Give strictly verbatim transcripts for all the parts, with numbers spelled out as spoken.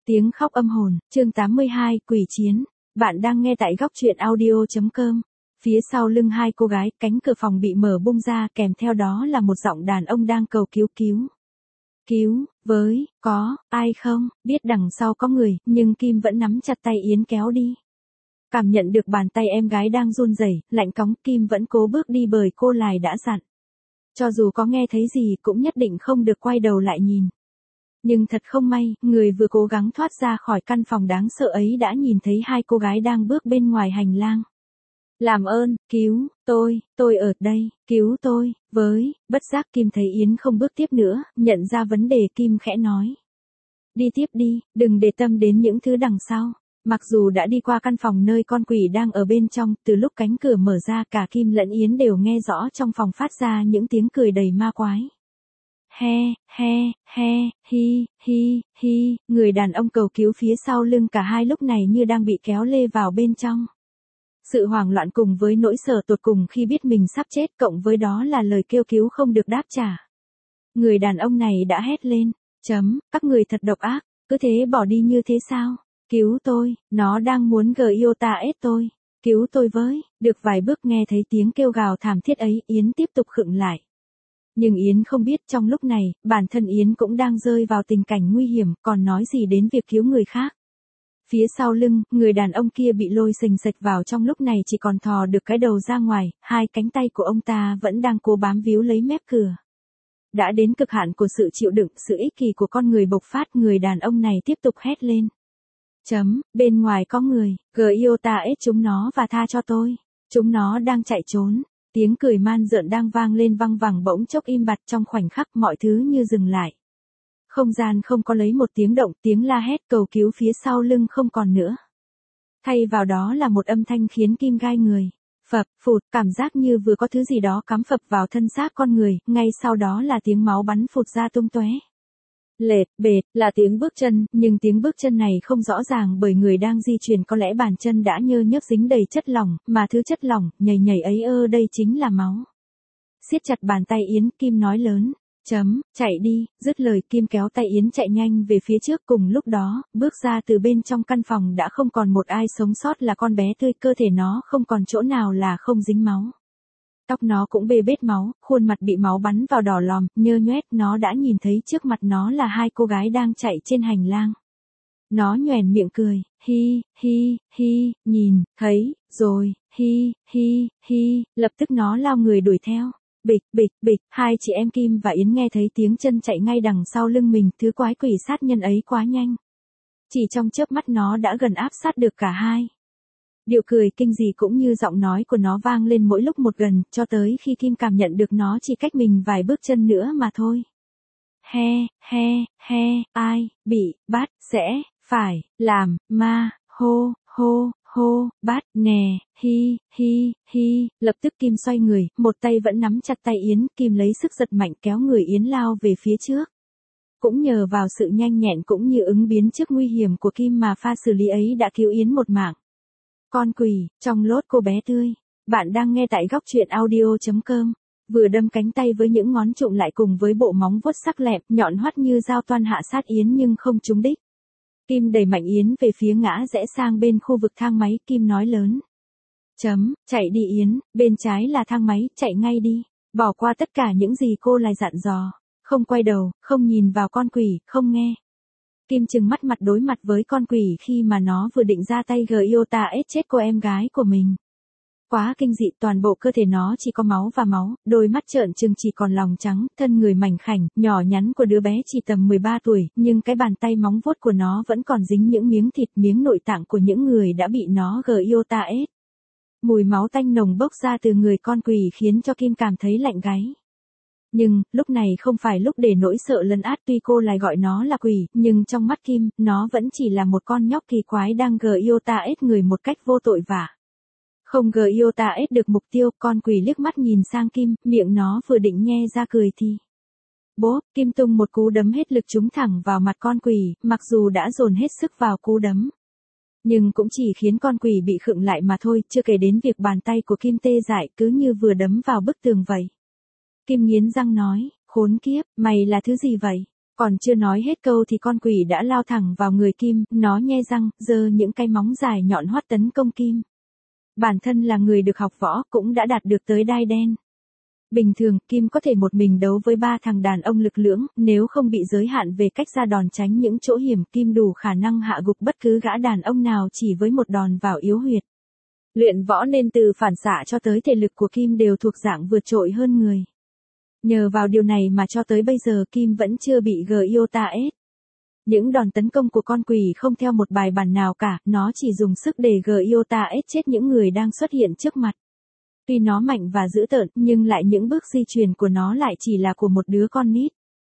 Tiếng khóc âm hồn, chương tám mươi hai, quỷ chiến. Bạn đang nghe tại góc truyện audio chấm com. Phía sau lưng hai cô gái, cánh cửa phòng bị mở bung ra, kèm theo đó là một giọng đàn ông đang cầu cứu cứu. Cứu, với, có, ai không, biết đằng sau có người, nhưng Kim vẫn nắm chặt tay Yến kéo đi. Cảm nhận được bàn tay em gái đang run rẩy, lạnh cóng, Kim vẫn cố bước đi bởi cô Lài đã dặn. Cho dù có nghe thấy gì cũng nhất định không được quay đầu lại nhìn. Nhưng thật không may, người vừa cố gắng thoát ra khỏi căn phòng đáng sợ ấy đã nhìn thấy hai cô gái đang bước bên ngoài hành lang. Làm ơn, cứu, tôi, tôi ở đây, cứu tôi, với, bất giác Kim thấy Yến không bước tiếp nữa, nhận ra vấn đề Kim khẽ nói. Đi tiếp đi, đừng để tâm đến những thứ đằng sau. Mặc dù đã đi qua căn phòng nơi con quỷ đang ở bên trong, từ lúc cánh cửa mở ra cả Kim lẫn Yến đều nghe rõ trong phòng phát ra những tiếng cười đầy ma quái. He, he, he, hi, hi, hi, người đàn ông cầu cứu phía sau lưng cả hai lúc này như đang bị kéo lê vào bên trong. Sự hoảng loạn cùng với nỗi sợ tột cùng khi biết mình sắp chết cộng với đó là lời kêu cứu không được đáp trả. Người đàn ông này đã hét lên, chấm, các người thật độc ác, cứ thế bỏ đi như thế sao? Cứu tôi, nó đang muốn gờ yêu ta ết tôi, cứu tôi với, được vài bước nghe thấy tiếng kêu gào thảm thiết ấy, Yến tiếp tục khựng lại. Nhưng Yến không biết trong lúc này, bản thân Yến cũng đang rơi vào tình cảnh nguy hiểm, còn nói gì đến việc cứu người khác. Phía sau lưng, người đàn ông kia bị lôi xình xệch vào trong lúc này chỉ còn thò được cái đầu ra ngoài, hai cánh tay của ông ta vẫn đang cố bám víu lấy mép cửa. Đã đến cực hạn của sự chịu đựng, sự ích kỷ của con người bộc phát, người đàn ông này tiếp tục hét lên. Chấm, bên ngoài có người, gờ yêu ta ết chúng nó và tha cho tôi. Chúng nó đang chạy trốn. Tiếng cười man rợn đang vang lên văng vẳng bỗng chốc im bặt trong khoảnh khắc mọi thứ như dừng lại. Không gian không có lấy một tiếng động, tiếng la hét cầu cứu phía sau lưng không còn nữa. Thay vào đó là một âm thanh khiến Kim gai người. Phập, phụt, cảm giác như vừa có thứ gì đó cắm phập vào thân xác con người, ngay sau đó là tiếng máu bắn phụt ra tung tóe. Lệt, bệt, là tiếng bước chân, nhưng tiếng bước chân này không rõ ràng bởi người đang di chuyển có lẽ bàn chân đã nhơ nhớp dính đầy chất lỏng, mà thứ chất lỏng, nhầy nhầy ấy ơ đây chính là máu. Siết chặt bàn tay Yến, Kim nói lớn, chấm, chạy đi, dứt lời Kim kéo tay Yến chạy nhanh về phía trước cùng lúc đó, bước ra từ bên trong căn phòng đã không còn một ai sống sót là con bé tươi, cơ thể nó không còn chỗ nào là không dính máu. Tóc nó cũng bê bết máu, khuôn mặt bị máu bắn vào đỏ lòm, nhơ nhoét, nó đã nhìn thấy trước mặt nó là hai cô gái đang chạy trên hành lang. Nó nhoẻn miệng cười, hi, hi, hi, nhìn, thấy, rồi, hi, hi, hi, lập tức nó lao người đuổi theo. Bịch, bịch, bịch, hai chị em Kim và Yến nghe thấy tiếng chân chạy ngay đằng sau lưng mình, thứ quái quỷ sát nhân ấy quá nhanh. Chỉ trong chớp mắt nó đã gần áp sát được cả hai. Điệu cười kinh dị cũng như giọng nói của nó vang lên mỗi lúc một gần, cho tới khi Kim cảm nhận được nó chỉ cách mình vài bước chân nữa mà thôi. He, he, he, ai, bị, bắt, sẽ, phải, làm, ma, hô, hô, hô, bắt, nè, hi, hi, hi, lập tức Kim xoay người, một tay vẫn nắm chặt tay Yến, Kim lấy sức giật mạnh kéo người Yến lao về phía trước. Cũng nhờ vào sự nhanh nhẹn cũng như ứng biến trước nguy hiểm của Kim mà pha xử lý ấy đã cứu Yến một mạng. Con quỷ, trong lốt cô bé tươi. Bạn đang nghe tại góc truyện audio chấm com. Vừa đâm cánh tay với những ngón trụng lại cùng với bộ móng vuốt sắc lẹm, nhọn hoắt như dao toan hạ sát Yến nhưng không trúng đích. Kim đẩy mạnh Yến về phía ngã rẽ sang bên khu vực thang máy, Kim nói lớn. Chấm, chạy đi Yến, bên trái là thang máy, chạy ngay đi. Bỏ qua tất cả những gì cô lại dặn dò. Không quay đầu, không nhìn vào con quỷ, không nghe. Kim trừng mắt mặt đối mặt với con quỷ khi mà nó vừa định ra tay gờ yêu ta ết chết cô em gái của mình. Quá kinh dị, toàn bộ cơ thể nó chỉ có máu và máu, đôi mắt trợn trừng chỉ còn lòng trắng, thân người mảnh khảnh, nhỏ nhắn của đứa bé chỉ tầm mười ba tuổi, nhưng cái bàn tay móng vuốt của nó vẫn còn dính những miếng thịt, miếng nội tạng của những người đã bị nó gờ yêu ta ết. Mùi máu tanh nồng bốc ra từ người con quỷ khiến cho Kim cảm thấy lạnh gáy. Nhưng, lúc này không phải lúc để nỗi sợ lấn át, tuy cô lại gọi nó là quỷ, nhưng trong mắt Kim, nó vẫn chỉ là một con nhóc kỳ quái đang gờ yêu ta ết người một cách vô tội vạ. Không gờ yêu ta ết được mục tiêu, con quỷ liếc mắt nhìn sang Kim, miệng nó vừa định nhe ra cười thì. Bốp, Kim tung một cú đấm hết lực trúng thẳng vào mặt con quỷ, mặc dù đã dồn hết sức vào cú đấm. Nhưng cũng chỉ khiến con quỷ bị khựng lại mà thôi, chưa kể đến việc bàn tay của Kim tê dại cứ như vừa đấm vào bức tường vậy. Kim nghiến răng nói, khốn kiếp, mày là thứ gì vậy? Còn chưa nói hết câu thì con quỷ đã lao thẳng vào người Kim, nó nhe răng, giơ những cái móng dài nhọn hoắt tấn công Kim. Bản thân là người được học võ cũng đã đạt được tới đai đen. Bình thường, Kim có thể một mình đấu với ba thằng đàn ông lực lưỡng, nếu không bị giới hạn về cách ra đòn tránh những chỗ hiểm, Kim đủ khả năng hạ gục bất cứ gã đàn ông nào chỉ với một đòn vào yếu huyệt. Luyện võ nên từ phản xạ cho tới thể lực của Kim đều thuộc dạng vượt trội hơn người. Nhờ vào điều này mà cho tới bây giờ Kim vẫn chưa bị giê i o tê a ét. Những đòn tấn công của con quỷ không theo một bài bản nào cả, nó chỉ dùng sức để giê i o tê a ét chết những người đang xuất hiện trước mặt. Tuy nó mạnh và dữ tợn, nhưng lại những bước di chuyển của nó lại chỉ là của một đứa con nít.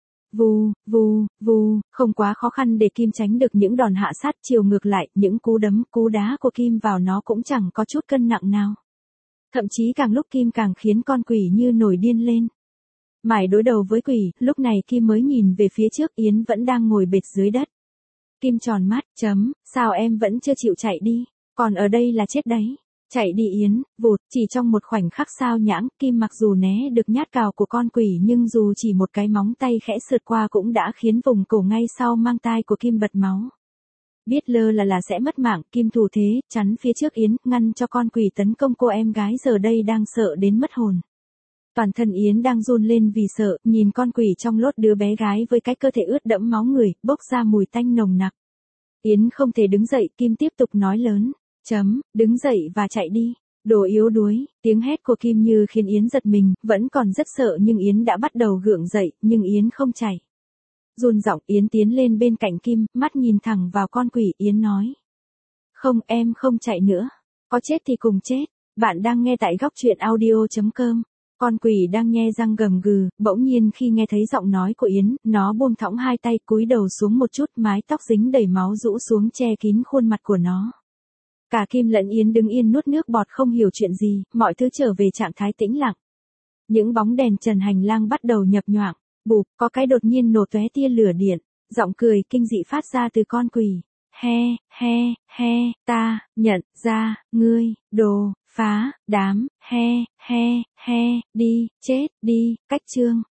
Vù, vù, vù, không quá khó khăn để Kim tránh được những đòn hạ sát, chiều ngược lại, những cú đấm, cú đá của Kim vào nó cũng chẳng có chút cân nặng nào. Thậm chí càng lúc Kim càng khiến con quỷ như nổi điên lên. Mải đối đầu với quỷ, lúc này Kim mới nhìn về phía trước, Yến vẫn đang ngồi bệt dưới đất. Kim tròn mắt, chấm, sao em vẫn chưa chịu chạy đi, còn ở đây là chết đấy. Chạy đi Yến, vụt, chỉ trong một khoảnh khắc sao nhãng, Kim mặc dù né được nhát cào của con quỷ nhưng dù chỉ một cái móng tay khẽ sượt qua cũng đã khiến vùng cổ ngay sau mang tai của Kim bật máu. Biết lơ là là sẽ mất mạng, Kim thủ thế, chắn phía trước Yến, ngăn cho con quỷ tấn công cô em gái giờ đây đang sợ đến mất hồn. Toàn thân Yến đang run lên vì sợ, nhìn con quỷ trong lốt đứa bé gái với cái cơ thể ướt đẫm máu người, bốc ra mùi tanh nồng nặc. Yến không thể đứng dậy, Kim tiếp tục nói lớn. Chấm, đứng dậy và chạy đi. Đồ yếu đuối, tiếng hét của Kim như khiến Yến giật mình, vẫn còn rất sợ nhưng Yến đã bắt đầu gượng dậy, nhưng Yến không chạy. Run giọng Yến tiến lên bên cạnh Kim, mắt nhìn thẳng vào con quỷ, Yến nói. Không, em không chạy nữa. Có chết thì cùng chết. Bạn đang nghe tại góc truyện audio chấm com. Con quỷ đang nhe răng gầm gừ, bỗng nhiên khi nghe thấy giọng nói của Yến, nó buông thõng hai tay cúi đầu xuống một chút, mái tóc dính đầy máu rũ xuống che kín khuôn mặt của nó. Cả Kim lẫn Yến đứng yên nuốt nước bọt không hiểu chuyện gì, mọi thứ trở về trạng thái tĩnh lặng. Những bóng đèn trần hành lang bắt đầu nhập nhoạng, bụp, có cái đột nhiên nổ tóe tia lửa điện, giọng cười kinh dị phát ra từ con quỷ. He, he, he, ta, nhận ra, ngươi, đồ, phá, đám, he, he, he, đi, chết, đi, cách chương.